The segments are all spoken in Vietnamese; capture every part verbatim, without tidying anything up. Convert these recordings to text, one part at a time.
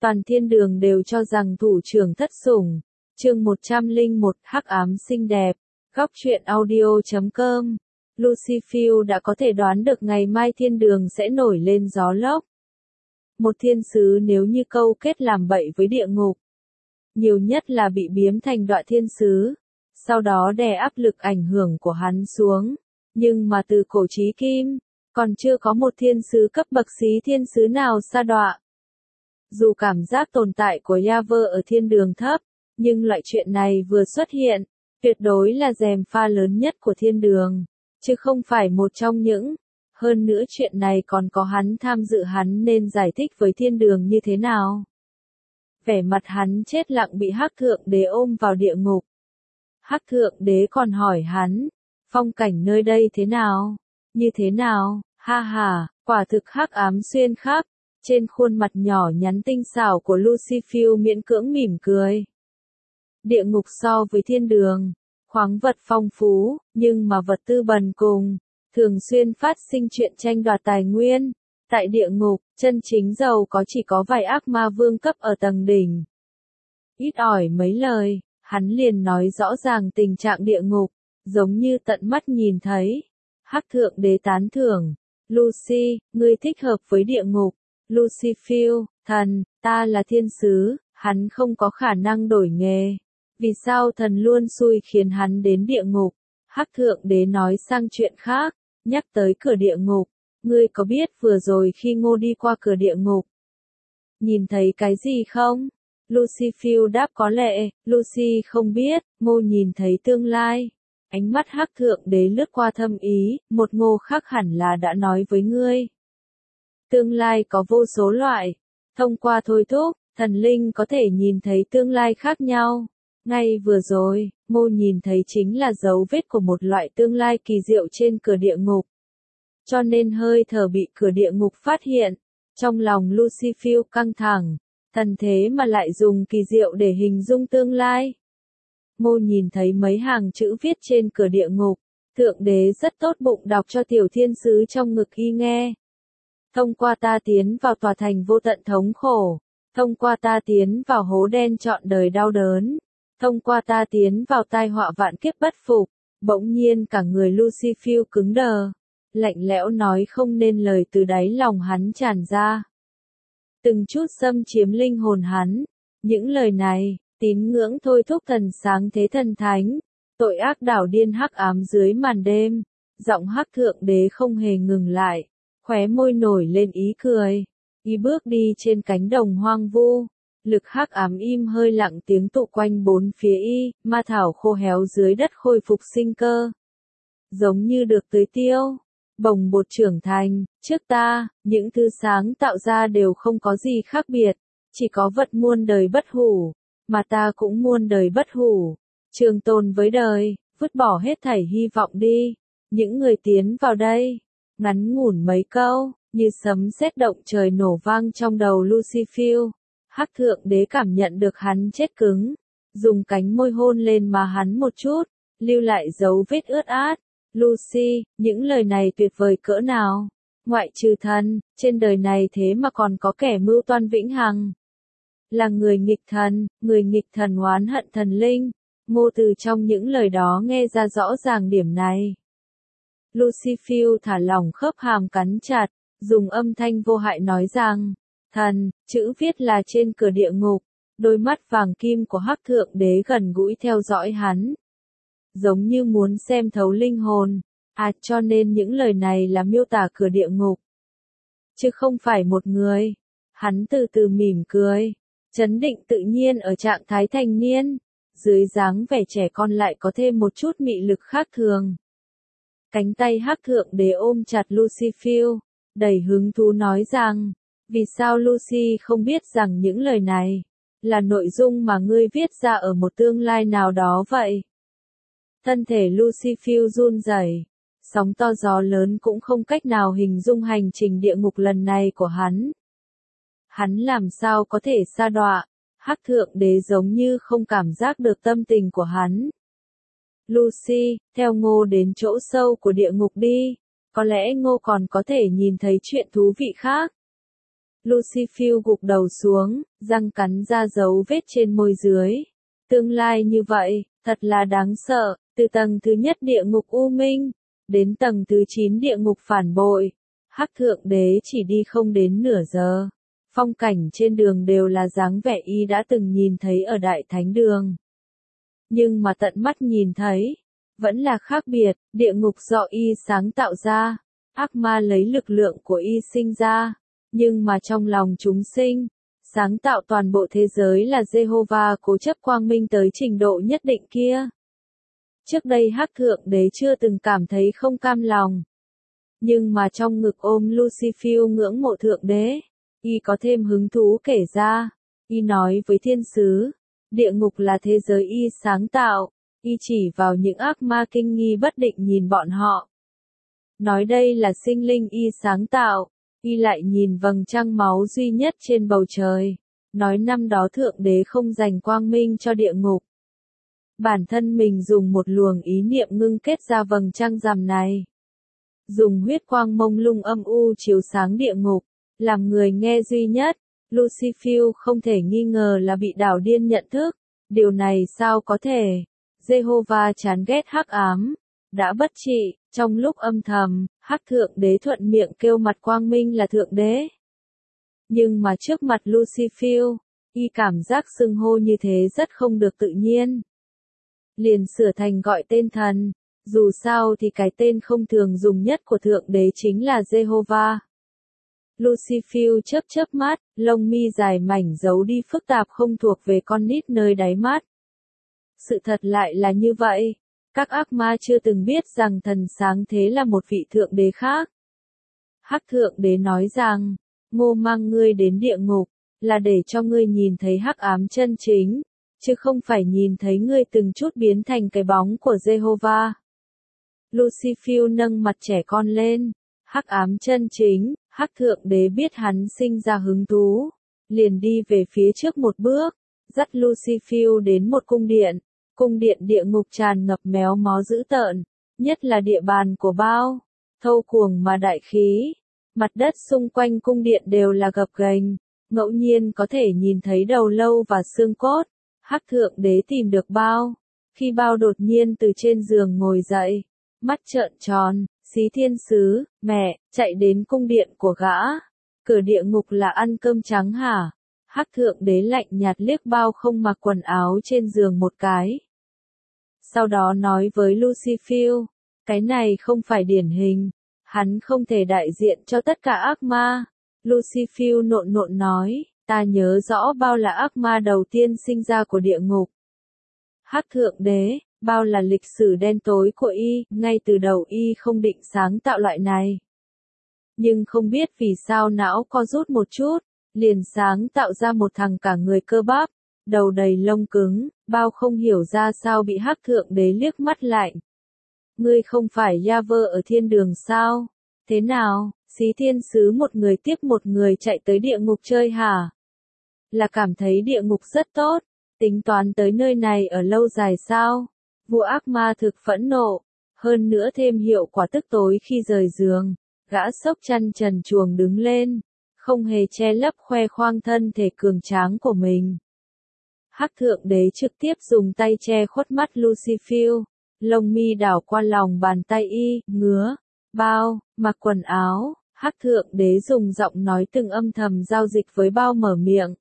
Toàn thiên đường đều cho rằng thủ trưởng thất sủng. Chương một trăm lẻ một Hắc ám xinh đẹp. Góc truyện audio chấm com. Lucifer đã có thể đoán được ngày mai thiên đường sẽ nổi lên gió lốc. Một thiên sứ nếu như câu kết làm bậy với địa ngục, nhiều nhất là bị biếm thành đọa thiên sứ, sau đó đè áp lực ảnh hưởng của hắn xuống. Nhưng mà từ cổ chí kim, còn chưa có một thiên sứ cấp bậc xí thiên sứ nào sa đọa. Dù cảm giác tồn tại của Yahweh ở thiên đường thấp, nhưng loại chuyện này vừa xuất hiện, tuyệt đối là gièm pha lớn nhất của thiên đường, chứ không phải một trong những. Hơn nữa chuyện này còn có hắn tham dự, hắn nên giải thích với thiên đường như thế nào. Vẻ mặt hắn chết lặng bị Hắc Thượng Đế ôm vào địa ngục. Hắc Thượng Đế còn hỏi hắn, phong cảnh nơi đây thế nào? Như thế nào? Ha ha, quả thực hắc ám xuyên khắp. Trên khuôn mặt nhỏ nhắn tinh xảo của Lucifer miễn cưỡng mỉm cười. Địa ngục so với thiên đường, khoáng vật phong phú, nhưng mà vật tư bần cùng, thường xuyên phát sinh chuyện tranh đoạt tài nguyên. Tại địa ngục, chân chính giàu có chỉ có vài ác ma vương cấp ở tầng đỉnh. Ít ỏi mấy lời, hắn liền nói rõ ràng tình trạng địa ngục, giống như tận mắt nhìn thấy. Hắc Thượng Đế tán thưởng, Lucy, ngươi thích hợp với địa ngục. Lucifer, thần, ta là thiên sứ, hắn không có khả năng đổi nghề. Vì sao thần luôn xui khiến hắn đến địa ngục? Hắc Thượng Đế nói sang chuyện khác, nhắc tới cửa địa ngục. Ngươi có biết vừa rồi khi Ngô đi qua cửa địa ngục, nhìn thấy cái gì không? Lucifer đáp có lẽ, Lucy không biết. Ngô nhìn thấy tương lai. Ánh mắt Hắc Thượng Đế lướt qua thâm ý, một Ngô khác hẳn là đã nói với ngươi. Tương lai có vô số loại. Thông qua thôi thúc, thần linh có thể nhìn thấy tương lai khác nhau. Ngay vừa rồi, Ngô nhìn thấy chính là dấu vết của một loại tương lai kỳ diệu trên cửa địa ngục. Cho nên hơi thở bị cửa địa ngục phát hiện. Trong lòng Lucifer căng thẳng, thần thế mà lại dùng kỳ diệu để hình dung tương lai. Ngô nhìn thấy mấy hàng chữ viết trên cửa địa ngục. Thượng Đế rất tốt bụng đọc cho tiểu thiên sứ trong ngực y nghe. Thông qua ta tiến vào tòa thành vô tận thống khổ. Thông qua ta tiến vào hố đen trọn đời đau đớn. Thông qua ta tiến vào tai họa vạn kiếp bất phục. Bỗng nhiên cả người Lucifer cứng đờ. Lạnh lẽo nói không nên lời từ đáy lòng hắn tràn ra. Từng chút xâm chiếm linh hồn hắn. Những lời này, tín ngưỡng thôi thúc thần sáng thế thần thánh. Tội ác đảo điên hắc ám dưới màn đêm. Giọng Hắc Thượng Đế không hề ngừng lại. Khóe môi nổi lên ý cười. Y bước đi trên cánh đồng hoang vu. Lực hắc ám im hơi lặng tiếng tụ quanh bốn phía y, ma thảo khô héo dưới đất khôi phục sinh cơ. Giống như được tưới tiêu. Bồng bột trưởng thành, trước ta, những thứ sáng tạo ra đều không có gì khác biệt. Chỉ có vật muôn đời bất hủ. Mà ta cũng muôn đời bất hủ. Trường tồn với đời, vứt bỏ hết thảy hy vọng đi. Những người tiến vào đây. Ngắn ngủn mấy câu, như sấm sét động trời nổ vang trong đầu Lucifer. Hắc Thượng Đế cảm nhận được hắn chết cứng, dùng cánh môi hôn lên má hắn một chút, lưu lại dấu vết ướt át. Lucy, những lời này tuyệt vời cỡ nào? Ngoại trừ thần, trên đời này thế mà còn có kẻ mưu toan vĩnh hằng. Là người nghịch thần, người nghịch thần oán hận thần linh. Ngô từ trong những lời đó nghe ra rõ ràng điểm này. Lucifer thả lỏng khớp hàm cắn chặt, dùng âm thanh vô hại nói rằng, thần, chữ viết là trên cửa địa ngục. Đôi mắt vàng kim của Hắc Thượng Đế gần gũi theo dõi hắn. Giống như muốn xem thấu linh hồn. À, cho nên những lời này là miêu tả cửa địa ngục. Chứ không phải một người. Hắn từ từ mỉm cười. Chấn định tự nhiên ở trạng thái thành niên. Dưới dáng vẻ trẻ con lại có thêm một chút mị lực khác thường. Cánh tay Hắc Thượng Đế ôm chặt Lucifer, đầy hứng thú nói rằng, vì sao Lucy không biết rằng những lời này là nội dung mà ngươi viết ra ở một tương lai nào đó vậy? Thân thể Lucifer run rẩy, sóng to gió lớn cũng không cách nào hình dung hành trình địa ngục lần này của hắn. Hắn làm sao có thể sa đọa? Hắc Thượng Đế giống như không cảm giác được tâm tình của hắn. Lucy, theo Ngô đến chỗ sâu của địa ngục đi. Có lẽ Ngô còn có thể nhìn thấy chuyện thú vị khác. Lucifer gục đầu xuống, răng cắn ra dấu vết trên môi dưới. Tương lai như vậy, thật là đáng sợ, từ tầng thứ nhất địa ngục u minh, đến tầng thứ chín địa ngục phản bội. Hắc thượng đế chỉ đi không đến nửa giờ. Phong cảnh trên đường đều là dáng vẻ y đã từng nhìn thấy ở Đại Thánh Đường. Nhưng mà tận mắt nhìn thấy, vẫn là khác biệt, địa ngục do y sáng tạo ra, ác ma lấy lực lượng của y sinh ra, nhưng mà trong lòng chúng sinh, sáng tạo toàn bộ thế giới là Jehovah cố chấp quang minh tới trình độ nhất định kia. Trước đây Hắc thượng đế chưa từng cảm thấy không cam lòng. Nhưng mà trong ngực ôm Lucifer ngưỡng mộ thượng đế, y có thêm hứng thú kể ra, y nói với thiên sứ, địa ngục là thế giới y sáng tạo, y chỉ vào những ác ma kinh nghi bất định nhìn bọn họ. Nói đây là sinh linh y sáng tạo, y lại nhìn vầng trăng máu duy nhất trên bầu trời, nói năm đó thượng đế không dành quang minh cho địa ngục. Bản thân mình dùng một luồng ý niệm ngưng kết ra vầng trăng rằm này. Dùng huyết quang mông lung âm u chiếu sáng địa ngục, làm người nghe duy nhất, Lucifer không thể nghi ngờ là bị đảo điên nhận thức, điều này sao có thể, Jehovah chán ghét hắc ám, đã bất trị, trong lúc âm thầm, Hắc thượng đế thuận miệng kêu mặt quang minh là thượng đế. Nhưng mà trước mặt Lucifer, y cảm giác xưng hô như thế rất không được tự nhiên. Liền sửa thành gọi tên thần. Dù sao thì cái tên không thường dùng nhất của thượng đế chính là Jehovah. Lucifer chớp chớp mắt, lông mi dài mảnh giấu đi phức tạp không thuộc về con nít nơi đáy mắt. Sự thật lại là như vậy. Các ác ma chưa từng biết rằng thần sáng thế là một vị thượng đế khác. Hắc thượng đế nói rằng, Ngô mang ngươi đến địa ngục, là để cho ngươi nhìn thấy hắc ám chân chính, chứ không phải nhìn thấy ngươi từng chút biến thành cái bóng của Jehovah. Lucifer nâng mặt trẻ con lên, hắc ám chân chính, Hắc thượng đế biết hắn sinh ra hứng thú, liền đi về phía trước một bước, dắt Lucifer đến một cung điện, cung điện địa ngục tràn ngập méo mó dữ tợn, nhất là địa bàn của Bao, thâu cuồng mà đại khí, mặt đất xung quanh cung điện đều là gập ghềnh, ngẫu nhiên có thể nhìn thấy đầu lâu và xương cốt. Hắc thượng đế tìm được Bao, khi Bao đột nhiên từ trên giường ngồi dậy, mắt trợn tròn, xí thiên sứ, mẹ, chạy đến cung điện của gã. Cửa địa ngục là ăn cơm trắng hả? Hắc thượng đế lạnh nhạt liếc Bao không mặc quần áo trên giường một cái. Sau đó nói với Lucifer, cái này không phải điển hình, hắn không thể đại diện cho tất cả ác ma. Lucifer nộn nộn nói, ta nhớ rõ Bao là ác ma đầu tiên sinh ra của địa ngục. Hắc thượng đế, Bao là lịch sử đen tối của y, ngay từ đầu y không định sáng tạo loại này. Nhưng không biết vì sao não co rút một chút, liền sáng tạo ra một thằng cả người cơ bắp, đầu đầy lông cứng. Bao không hiểu ra sao bị Hắc thượng đế liếc mắt lạnh. Ngươi không phải Yahweh ở thiên đường sao? Thế nào, xí thiên sứ một người tiếp một người chạy tới địa ngục chơi hả? Là cảm thấy địa ngục rất tốt, tính toán tới nơi này ở lâu dài sao? Vua ác ma thực phẫn nộ, hơn nữa thêm hiệu quả tức tối khi rời giường, gã sốc chăn trần truồng đứng lên, không hề che lấp khoe khoang thân thể cường tráng của mình. Hắc thượng đế trực tiếp dùng tay che khuất mắt Lucifer, lông mi đảo qua lòng bàn tay y, ngứa, Bao, mặc quần áo. Hắc thượng đế dùng giọng nói từng âm thầm giao dịch với Bao mở miệng.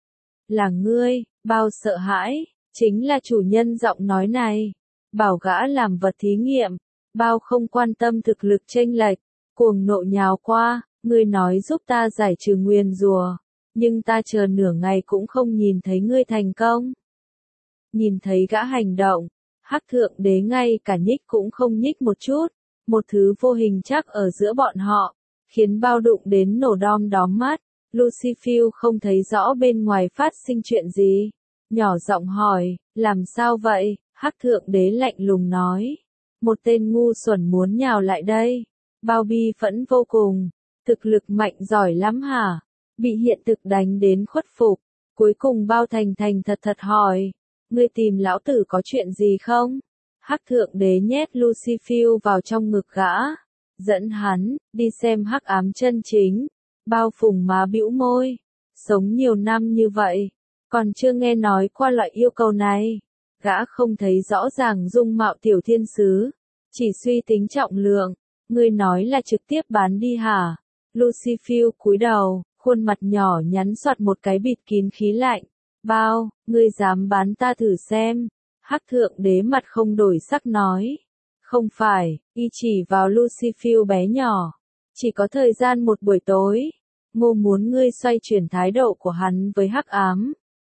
Là ngươi, Bao sợ hãi, chính là chủ nhân giọng nói này. Bảo gã làm vật thí nghiệm, Bao không quan tâm thực lực chênh lệch, cuồng nộ nhào qua, ngươi nói giúp ta giải trừ nguyền rủa, nhưng ta chờ nửa ngày cũng không nhìn thấy ngươi thành công. Nhìn thấy gã hành động, Hắc thượng đế ngay cả nhích cũng không nhích một chút, một thứ vô hình chắc ở giữa bọn họ, khiến Bao đụng đến nổ đom đóm mắt. Lucifer không thấy rõ bên ngoài phát sinh chuyện gì, nhỏ giọng hỏi, làm sao vậy? Hắc thượng đế lạnh lùng nói, một tên ngu xuẩn muốn nhào lại đây. Bao bi phẫn vô cùng, thực lực mạnh giỏi lắm hả? Bị hiện thực đánh đến khuất phục, cuối cùng Bao thành thành thật thật hỏi, ngươi tìm lão tử có chuyện gì không? Hắc thượng đế nhét Lucifer vào trong ngực gã, dẫn hắn đi xem hắc ám chân chính. Bao phùng má bĩu môi. Sống nhiều năm như vậy, còn chưa nghe nói qua loại yêu cầu này. Gã không thấy rõ ràng dung mạo tiểu thiên sứ, chỉ suy tính trọng lượng. Ngươi nói là trực tiếp bán đi hả? Lucy Field cúi đầu, khuôn mặt nhỏ nhắn xoạt một cái bịt kín khí lạnh. Bao, ngươi dám bán ta thử xem. Hắc thượng đế mặt không đổi sắc nói. Không phải, y chỉ vào Lucy Field bé nhỏ. Chỉ có thời gian một buổi tối. Ngô muốn ngươi xoay chuyển thái độ của hắn với hắc ám.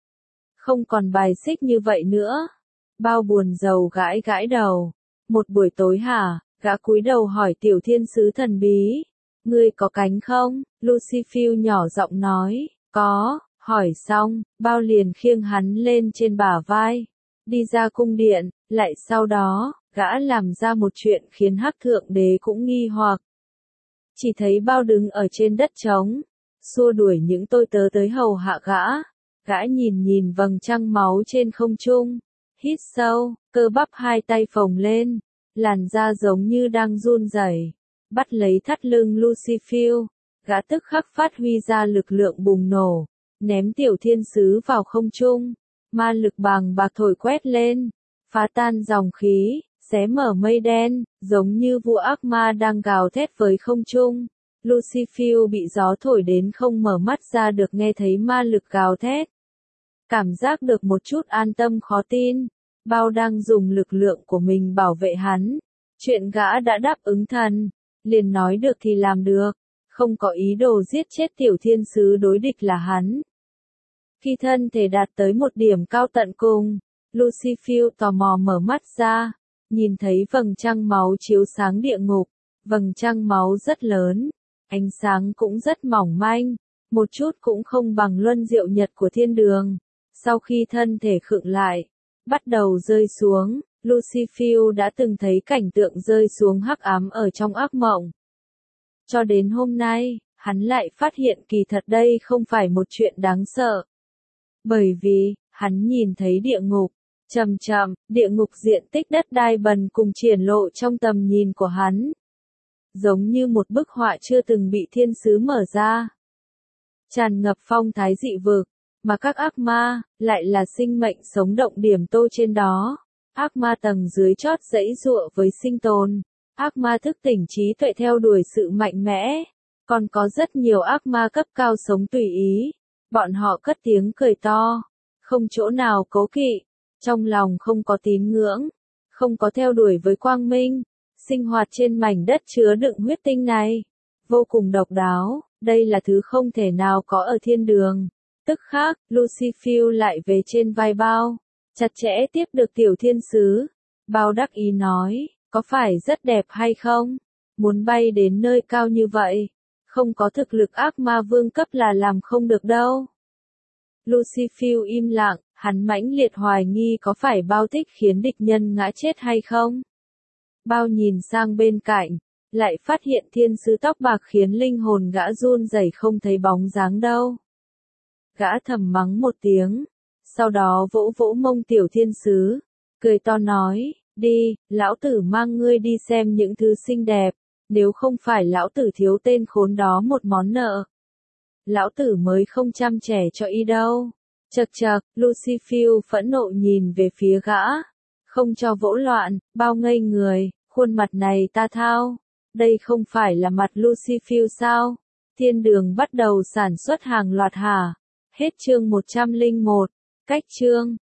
Không còn bài xích như vậy nữa. Bao buồn rầu gãi gãi đầu. Một buổi tối hả? Gã cúi đầu hỏi tiểu thiên sứ thần bí. Ngươi có cánh không? Lucy Field nhỏ giọng nói. Có. Hỏi xong, bao liền khiêng hắn lên trên bả vai. Đi ra cung điện, lại sau đó, gã làm ra một chuyện khiến hắc thượng đế cũng nghi hoặc. Chỉ thấy bao đứng ở trên đất trống, xua đuổi những tôi tớ tới hầu hạ gã. Gã nhìn nhìn vầng trăng máu trên không trung, hít sâu, cơ bắp hai tay phồng lên, làn da giống như đang run rẩy, bắt lấy thắt lưng Lucy Field. Gã tức khắc phát huy ra lực lượng bùng nổ, ném tiểu thiên sứ vào không trung, ma lực bàng bạc thổi quét lên, phá tan dòng khí, xé mở mây đen, giống như vua ác ma đang gào thét với không trung. Lucy Field bị gió thổi đến không mở mắt ra được, nghe thấy ma lực gào thét. Cảm giác được một chút an tâm khó tin. Bao đang dùng lực lượng của mình bảo vệ hắn. Chuyện gã đã đáp ứng thần, liền nói được thì làm được, không có ý đồ giết chết tiểu thiên sứ đối địch là hắn. Khi thân thể đạt tới một điểm cao tận cùng, Lucy Field tò mò mở mắt ra, nhìn thấy vầng trăng máu chiếu sáng địa ngục. Vầng trăng máu rất lớn, ánh sáng cũng rất mỏng manh, một chút cũng không bằng luân diệu nhật của thiên đường. Sau khi thân thể khựng lại, bắt đầu rơi xuống, Lucy Field đã từng thấy cảnh tượng rơi xuống hắc ám ở trong ác mộng. Cho đến hôm nay, hắn lại phát hiện kỳ thật đây không phải một chuyện đáng sợ. Bởi vì, hắn nhìn thấy địa ngục, chậm chậm, địa ngục diện tích đất đai bần cùng triển lộ trong tầm nhìn của hắn. Giống như một bức họa chưa từng bị thiên sứ mở ra. Tràn ngập phong thái dị vực, mà các ác ma, lại là sinh mệnh sống động điểm tô trên đó. Ác ma tầng dưới chót giãy giụa với sinh tồn. Ác ma thức tỉnh trí tuệ theo đuổi sự mạnh mẽ. Còn có rất nhiều ác ma cấp cao sống tùy ý. Bọn họ cất tiếng cười to. Không chỗ nào cố kỵ. Trong lòng không có tín ngưỡng. Không có theo đuổi với quang minh. Sinh hoạt trên mảnh đất chứa đựng huyết tinh này. Vô cùng độc đáo. Đây là thứ không thể nào có ở thiên đường. Tức khác, Lucy Field lại về trên vai bao. Chặt chẽ tiếp được tiểu thiên sứ. Bao đắc ý nói, có phải rất đẹp hay không? Muốn bay đến nơi cao như vậy, không có thực lực ác ma vương cấp là làm không được đâu. Lucy Field im lặng, hắn mãnh liệt hoài nghi có phải bao thích khiến địch nhân ngã chết hay không? Bao nhìn sang bên cạnh, lại phát hiện thiên sứ tóc bạc khiến linh hồn gã run rẩy không thấy bóng dáng đâu. Gã thầm mắng một tiếng, sau đó vỗ vỗ mông tiểu thiên sứ, cười to nói, đi, lão tử mang ngươi đi xem những thứ xinh đẹp, nếu không phải lão tử thiếu tên khốn đó một món nợ. Lão tử mới không chăm trẻ cho y đâu. Chậc chậc, Lucy Field phẫn nộ nhìn về phía gã, không cho vỗ loạn. Bao ngây người, khuôn mặt này ta thao, đây không phải là mặt Lucy Field sao? Thiên đường bắt đầu sản xuất hàng loạt hả? Hết chương một trăm lẻ một, cách chương